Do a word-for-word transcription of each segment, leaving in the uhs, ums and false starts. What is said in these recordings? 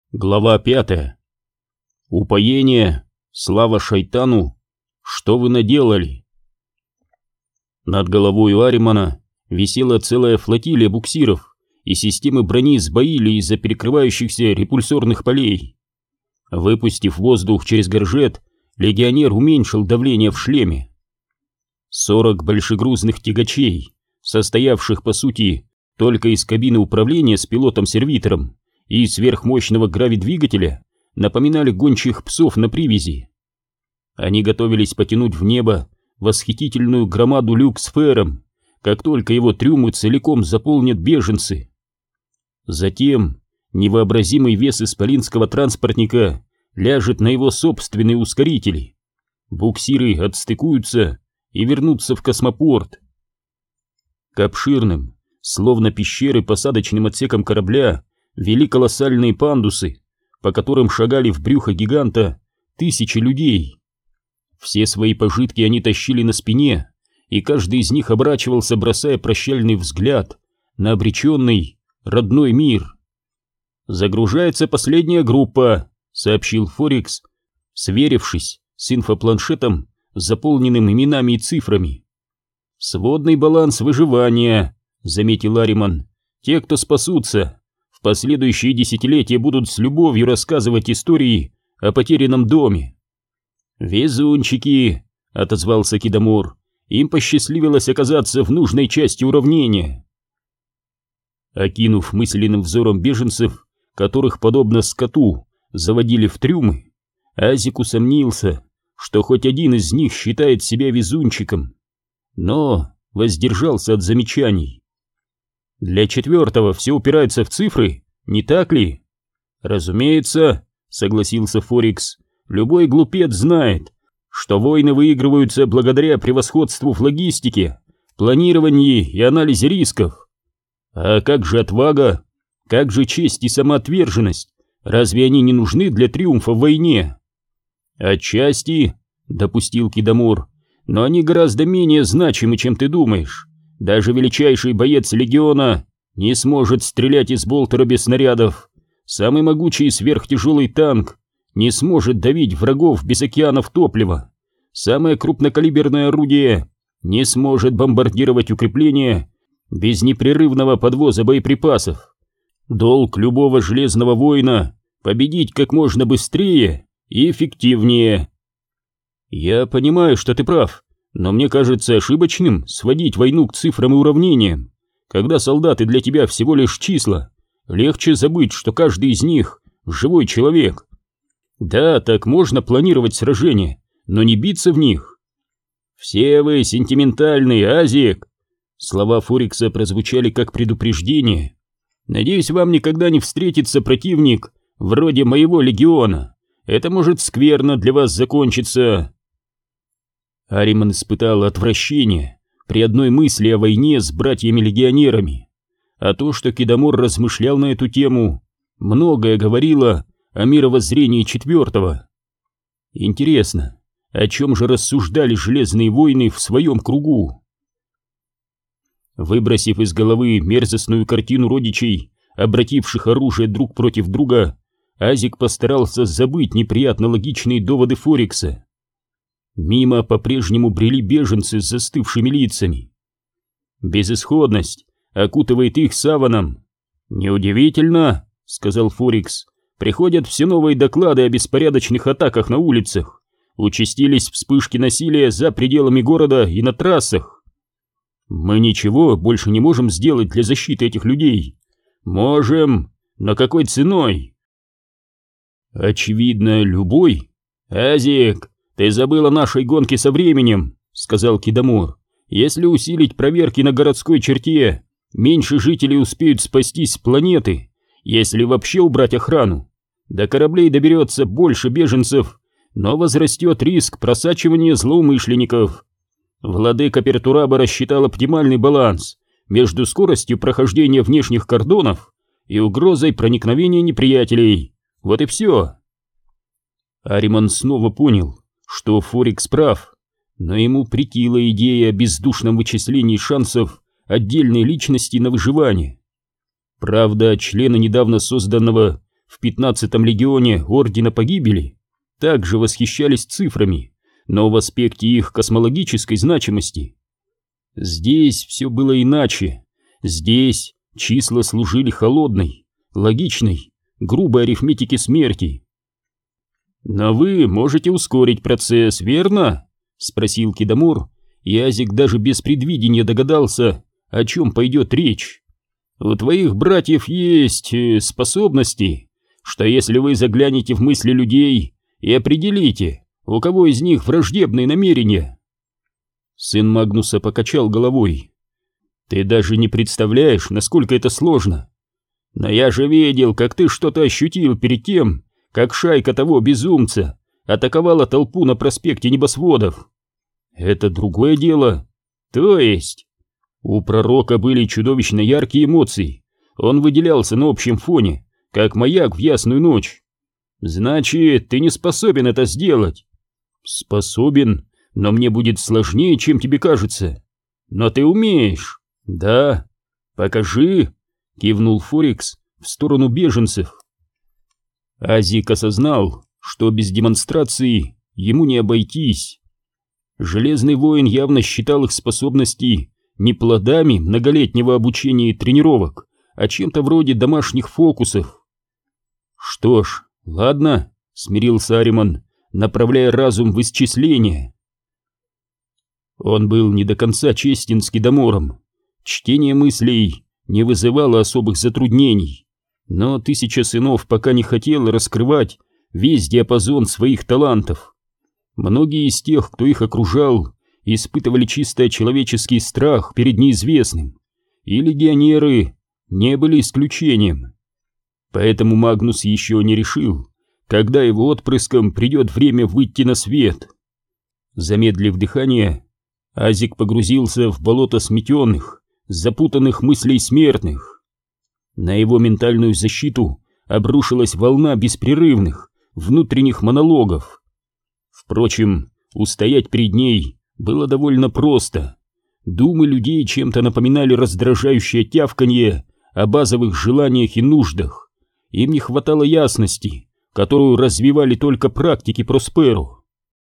Глава пятая. Упоение, слава шайтану, что вы наделали? Над головой у Аримана висела целая флотилия буксиров, и системы брони сбоили из-за перекрывающихся репульсорных полей. Выпустив воздух через горжет, легионер уменьшил давление в шлеме. Сорок большегрузных тягачей, состоявших по сути только из кабины управления с пилотом-сервитором и сверхмощного гравидвигателя, напоминали гончих псов на привязи. Они готовились потянуть в небо восхитительную громаду люксфером, как только его трюмы целиком заполнят беженцы. Затем невообразимый вес исполинского транспортника ляжет на его собственные ускорители. Буксиры отстыкуются и вернутся в космопорт. К обширным, словно пещеры, посадочным отсекам корабля вели колоссальные пандусы, по которым шагали в брюхо гиганта тысячи людей. Все свои пожитки они тащили на спине, и каждый из них оборачивался, бросая прощальный взгляд на обреченный родной мир. «Загружается последняя группа», — сообщил Форикс, сверившись с инфопланшетом, заполненным именами и цифрами. «Сводный баланс выживания», — заметил Ариман. «Те, кто спасутся, в последующие десятилетия будут с любовью рассказывать истории о потерянном доме». «Везунчики», — отозвался Кидамор, — «им посчастливилось оказаться в нужной части уравнения». Окинув мысленным взором беженцев, которых, подобно скоту, заводили в трюмы, Азик усомнился, что хоть один из них считает себя везунчиком, но воздержался от замечаний. «Для четвертого все упирается в цифры, не так ли?» «Разумеется», — согласился Форикс, — «любой глупец знает, что войны выигрываются благодаря превосходству в логистике, планировании и анализе рисков. А как же отвага? Как же честь и самоотверженность? Разве они не нужны для триумфа в войне?» «Отчасти», — допустил Кидамор, — «но они гораздо менее значимы, чем ты думаешь. Даже величайший боец легиона не сможет стрелять из болтера без снарядов. Самый могучий сверхтяжелый танк не сможет давить врагов без океанов топлива. Самое крупнокалиберное орудие не сможет бомбардировать укрепления без непрерывного подвоза боеприпасов. Долг любого железного воина — победить как можно быстрее и эффективнее». «Я понимаю, что ты прав, но мне кажется ошибочным сводить войну к цифрам и уравнениям. Когда солдаты для тебя всего лишь числа, легче забыть, что каждый из них — живой человек. Да, так можно планировать сражения, но не биться в них». «Все вы сентиментальный, Азик!» Слова Форикса прозвучали как предупреждение. «Надеюсь, вам никогда не встретится противник вроде моего легиона. Это может скверно для вас закончиться». Ариман испытал отвращение при одной мысли о войне с братьями-легионерами, а то, что Кидамор размышлял на эту тему, многое говорило о мировоззрении четвертого. Интересно, о чем же рассуждали железные войны в своем кругу? Выбросив из головы мерзостную картину родичей, обративших оружие друг против друга, Азик постарался забыть неприятно логичные доводы Форикса. Мимо по-прежнему брели беженцы с застывшими лицами. Безысходность окутывает их саваном. «Неудивительно», — сказал Форикс, — «приходят все новые доклады о беспорядочных атаках на улицах. Участились вспышки насилия за пределами города и на трассах. Мы ничего больше не можем сделать для защиты этих людей. Можем, но какой ценой?» «Очевидно, любой. Азик, ты забыл о нашей гонке со временем», — сказал Кидамор. «Если усилить проверки на городской черте, меньше жителей успеют спастись с планеты. Если вообще убрать охрану, до кораблей доберется больше беженцев, но возрастет риск просачивания злоумышленников. Владыка Пертураба рассчитал оптимальный баланс между скоростью прохождения внешних кордонов и угрозой проникновения неприятелей. Вот и все». Ариман снова понял, что Форикс прав, но ему претила идея о бездушном вычислении шансов отдельной личности на выживание. Правда, члены недавно созданного в пятнадцатом легионе Ордена Погибели также восхищались цифрами, но в аспекте их космологической значимости. Здесь все было иначе. Здесь числа служили холодной, логичной, грубой арифметике смерти. «Но вы можете ускорить процесс, верно?» — спросил Кидамор, и Азик даже без предвидения догадался, о чем пойдет речь. «У твоих братьев есть э, способности, что если вы заглянете в мысли людей и определите, у кого из них враждебные намерения». Сын Магнуса покачал головой. «Ты даже не представляешь, насколько это сложно. Но я же видел, как ты что-то ощутил перед тем, как шайка того безумца атаковала толпу на проспекте Небосводов. Это другое дело. То есть, у пророка были чудовищно яркие эмоции, он выделялся на общем фоне, как маяк в ясную ночь. Значит, ты не способен это сделать». «Способен, но мне будет сложнее, чем тебе кажется». «Но ты умеешь». «Да». «Покажи», — кивнул Форикс в сторону беженцев. Азик осознал, что без демонстрации ему не обойтись. Железный воин явно считал их способности не плодами многолетнего обучения и тренировок, а чем-то вроде домашних фокусов. «Что ж, ладно», — смирился Ариман, направляя разум в исчисление. Он был не до конца честен с Кидамором. Чтение мыслей не вызывало особых затруднений, но Тысяча Сынов пока не хотела раскрывать весь диапазон своих талантов. Многие из тех, кто их окружал, испытывали чисто человеческий страх перед неизвестным, и легионеры не были исключением. Поэтому Магнус еще не решил, когда его отпрыском придет время выйти на свет. Замедлив дыхание, Азик погрузился в болото сметенных, запутанных мыслей смертных. На его ментальную защиту обрушилась волна беспрерывных внутренних монологов. Впрочем, устоять перед ней было довольно просто. Думы людей чем-то напоминали раздражающее тявканье о базовых желаниях и нуждах. Им не хватало ясности, которую развивали только практики Просперо.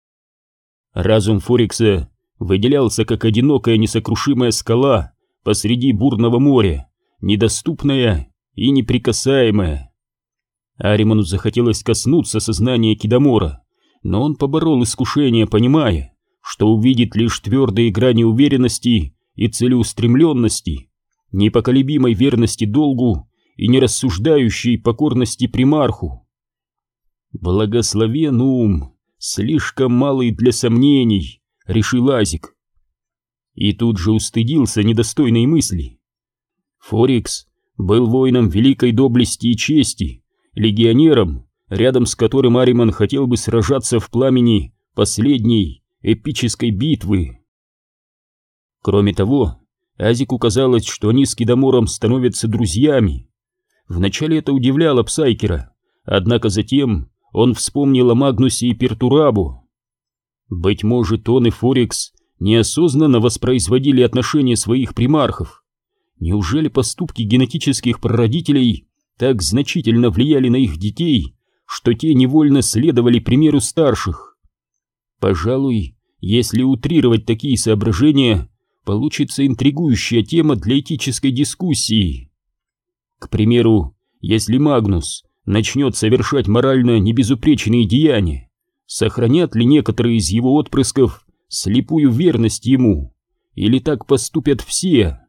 Разум Форикса выделялся как одинокая несокрушимая скала посреди бурного моря, недоступная и неприкасаемая. Ариману захотелось коснуться сознания Кидамора, но он поборол искушение, понимая, что увидит лишь твердые грани уверенности и целеустремленности, непоколебимой верности долгу и нерассуждающей покорности примарху. «Благословен ум, слишком малый для сомнений», — решил Азик. И тут же устыдился недостойной мысли. Форикс был воином великой доблести и чести, легионером, рядом с которым Ариман хотел бы сражаться в пламени последней эпической битвы. Кроме того, Азику казалось, что они с Кидамором становятся друзьями. Вначале это удивляло Псайкера, однако затем он вспомнил о Магнусе и Пертурабу. Быть может, он и Форикс неосознанно воспроизводили отношения своих примархов. Неужели поступки генетических прародителей так значительно влияли на их детей, что те невольно следовали примеру старших? Пожалуй, если утрировать такие соображения, получится интригующая тема для этической дискуссии. К примеру, если Магнус начнет совершать морально небезупречные деяния, сохранят ли некоторые из его отпрысков слепую верность ему, или так поступят все,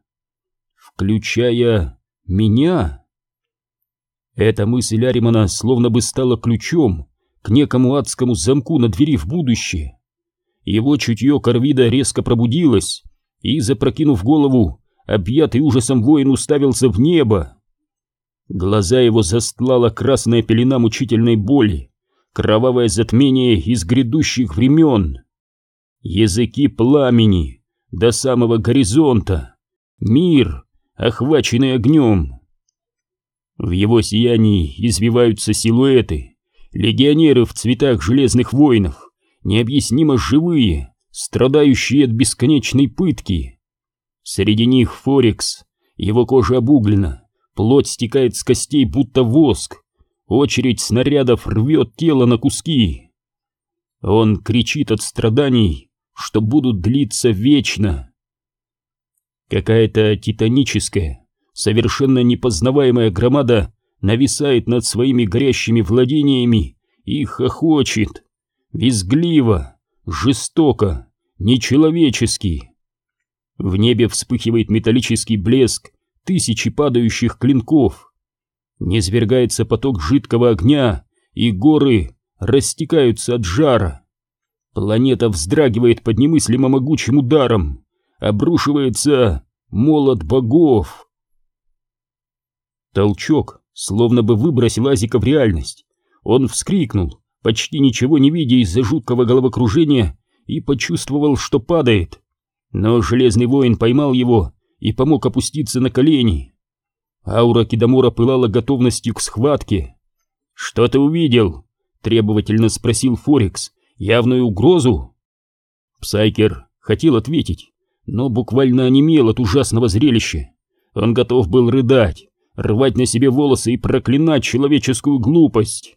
включая меня? Эта мысль Аримана словно бы стала ключом к некому адскому замку на двери в будущее. Его чутье Корвида резко пробудилось, и, запрокинув голову, объятый ужасом воин уставился в небо. Глаза его застлала красная пелена мучительной боли, кровавое затмение из грядущих времен. Языки пламени до самого горизонта, мир, охваченный огнем. В его сиянии извиваются силуэты, легионеры в цветах железных воинов, необъяснимо живые, страдающие от бесконечной пытки. Среди них Форикс, его кожа обуглена, плоть стекает с костей, будто воск. очередь снарядов рвет тело на куски. Он кричит от страданий, что будут длиться вечно. Какая-то титаническая, совершенно непознаваемая громада нависает над своими горящими владениями и хохочет, визгливо, жестоко, нечеловечески. В небе вспыхивает металлический блеск тысячи падающих клинков. Низвергается поток жидкого огня, и горы растекаются от жара. Планета вздрагивает под немыслимо могучим ударом. Обрушивается молот богов. Толчок словно бы выбросил Азика в реальность. Он вскрикнул, почти ничего не видя из-за жуткого головокружения, и почувствовал, что падает. Но Железный Воин поймал его и помог опуститься на колени. Аура Кидамора пылала готовностью к схватке. «Что ты увидел?» — требовательно спросил Форекс. «Явную угрозу?» Псайкер хотел ответить, но буквально онемел от ужасного зрелища. Он готов был рыдать, рвать на себе волосы и проклинать человеческую глупость.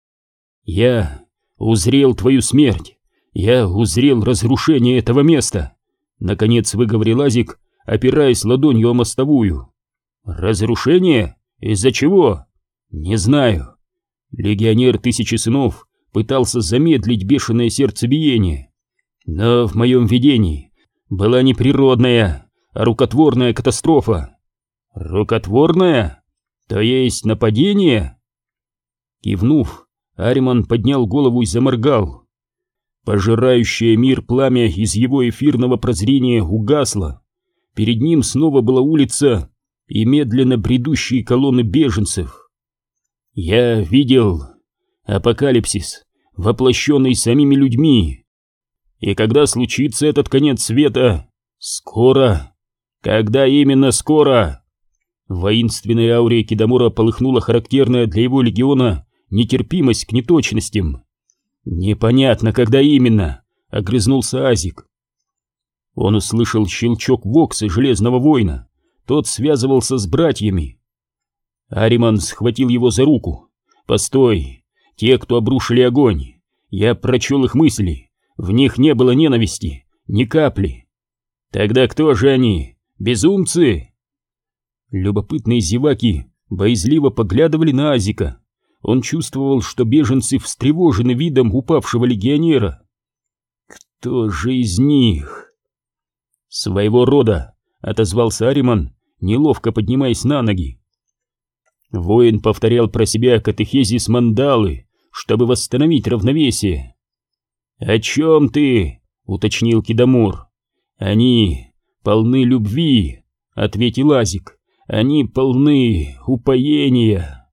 «Я узрел твою смерть, я узрел разрушение этого места», — наконец выговорил Азик, опираясь ладонью о мостовую. «Разрушение? Из-за чего?» «Не знаю. Легионер Тысячи Сынов пытался замедлить бешеное сердцебиение, но в моем видении была не природная, а рукотворная катастрофа». «Рукотворная? То есть нападение?» Кивнув, Ариман поднял голову и заморгал. Пожирающее мир пламя из его эфирного прозрения угасло. Перед ним снова была улица и медленно бредущие колонны беженцев. «Я видел апокалипсис, воплощенный самими людьми. И когда случится этот конец света? Скоро. Когда именно скоро?» В воинственной ауре Кидамора полыхнула характерная для его легиона нетерпимость к неточностям. «Непонятно, когда именно», — огрызнулся Азик. Он услышал щелчок вокса Железного Воина. Тот связывался с братьями. Ариман схватил его за руку. «Постой! Те, кто обрушили огонь, я прочел их мысли. В них не было ненависти, ни капли. Тогда кто же они? Безумцы?» Любопытные зеваки боязливо поглядывали на Азика. Он чувствовал, что беженцы встревожены видом упавшего легионера. «Кто же из них?» «Своего рода», — отозвался Ариман, неловко поднимаясь на ноги. Воин повторял про себя катехезис мандалы, чтобы восстановить равновесие. «О чем ты?» — уточнил Кидамор. «Они полны любви», — ответил Азик. «Они полны упоения».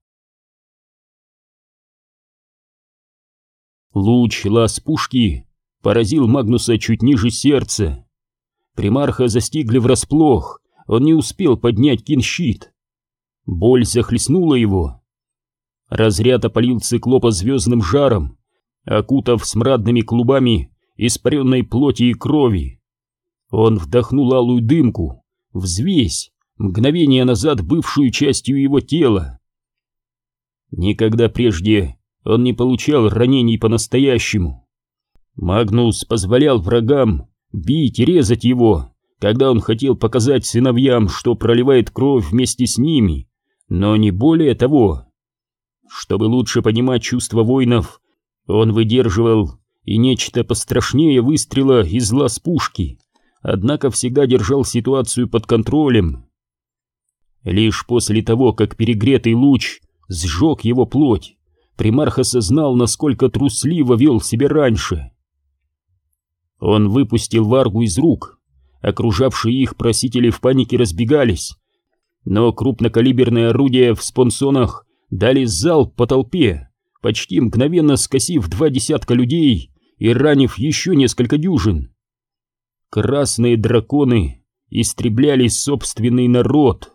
Луч лаз пушки поразил Магнуса чуть ниже сердца. Примарха застигли врасплох, он не успел поднять кинщит. Боль захлестнула его. Разряд опалил циклопа звездным жаром, окутав смрадными клубами испаренной плоти и крови. Он вдохнул алую дымку, взвесь, мгновение назад бывшую частью его тела. Никогда прежде он не получал ранений по-настоящему. Магнус позволял врагам бить и резать его, когда он хотел показать сыновьям, что проливает кровь вместе с ними, но не более того. Чтобы лучше понимать чувства воинов, он выдерживал и нечто пострашнее выстрела из лаз пушки, однако всегда держал ситуацию под контролем. Лишь после того, как перегретый луч сжег его плоть, примарх осознал, насколько трусливо вел себя раньше. Он выпустил варгу из рук. Окружавшие их просители в панике разбегались, но крупнокалиберные орудия в спонсонах дали залп по толпе, почти мгновенно скосив два десятка людей и ранив еще несколько дюжин. Красные драконы истребляли собственный народ.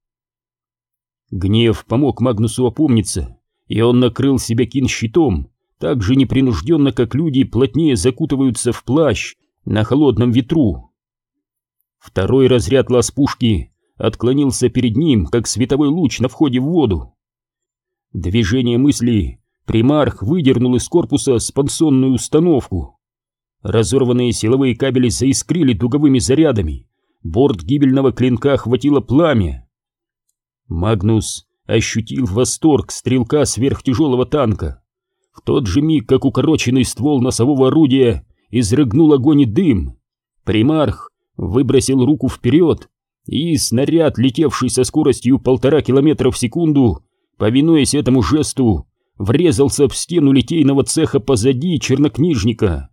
Гнев помог Магнусу опомниться, и он накрыл себя кинщитом, так же непринужденно, как люди плотнее закутываются в плащ на холодном ветру. Второй разряд лаз пушки отклонился перед ним, как световой луч на входе в воду. Движение мысли примарх выдернул из корпуса спансонную установку. Разорванные силовые кабели заискрили дуговыми зарядами. Борт гибельного клинка охватило пламя. Магнус ощутил восторг стрелка сверхтяжелого танка. В тот же миг, как укороченный ствол носового орудия изрыгнул огонь и дым, примарх выбросил руку вперед, и снаряд, летевший со скоростью полтора километра в секунду, повинуясь этому жесту, врезался в стену литейного цеха позади чернокнижника.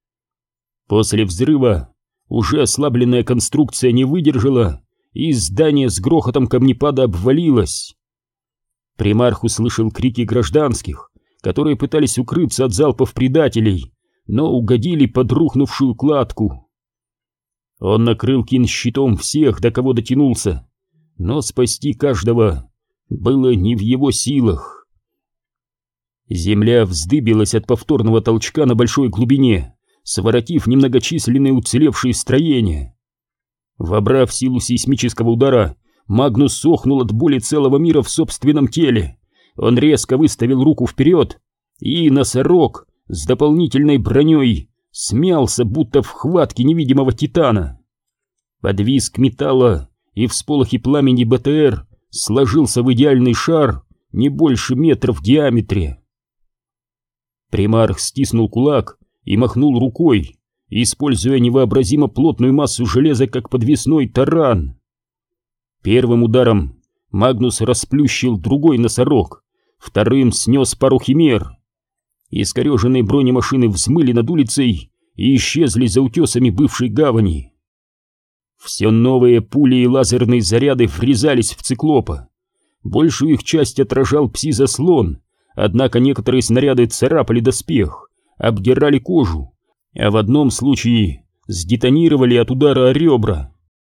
После взрыва уже ослабленная конструкция не выдержала, и здание с грохотом камнепада обвалилось. Примарх услышал крики гражданских, которые пытались укрыться от залпов предателей, но угодили под рухнувшую кладку. Он накрыл кинщитом всех, до кого дотянулся, но спасти каждого было не в его силах. Земля вздыбилась от повторного толчка на большой глубине, своротив немногочисленные уцелевшие строения. Вобрав силу сейсмического удара, Магнус охнул от боли целого мира в собственном теле. Он резко выставил руку вперед, и носорог с дополнительной броней смялся, будто в хватке невидимого титана. Под визг металла и всполохи пламени БТР сложился в идеальный шар не больше метра в диаметре. Примарх стиснул кулак и махнул рукой, используя невообразимо плотную массу железа как подвесной таран. Первым ударом Магнус расплющил другой носорог, вторым снес пару химер. Искореженные бронемашины взмыли над улицей и исчезли за утесами бывшей гавани. Все новые пули и лазерные заряды врезались в циклопа. Большую их часть отражал пси-заслон, однако некоторые снаряды царапали доспех, обдирали кожу, а в одном случае сдетонировали от удара о ребра.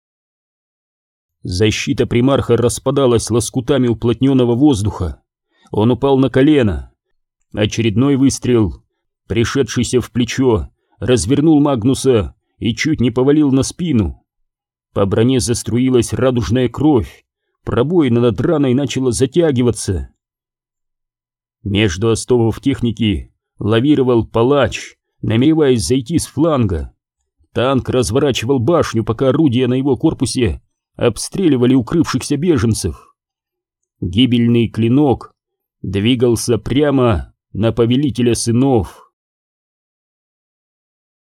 Защита примарха распадалась лоскутами уплотненного воздуха. Он упал на колено. Очередной выстрел, пришедшийся в плечо, развернул Магнуса и чуть не повалил на спину. По броне заструилась радужная кровь, пробоина над раной начала затягиваться. Между остовов техники лавировал палач, намереваясь зайти с фланга. Танк разворачивал башню, пока орудия на его корпусе обстреливали укрывшихся беженцев. Гибельный клинок двигался прямо на повелителя сынов.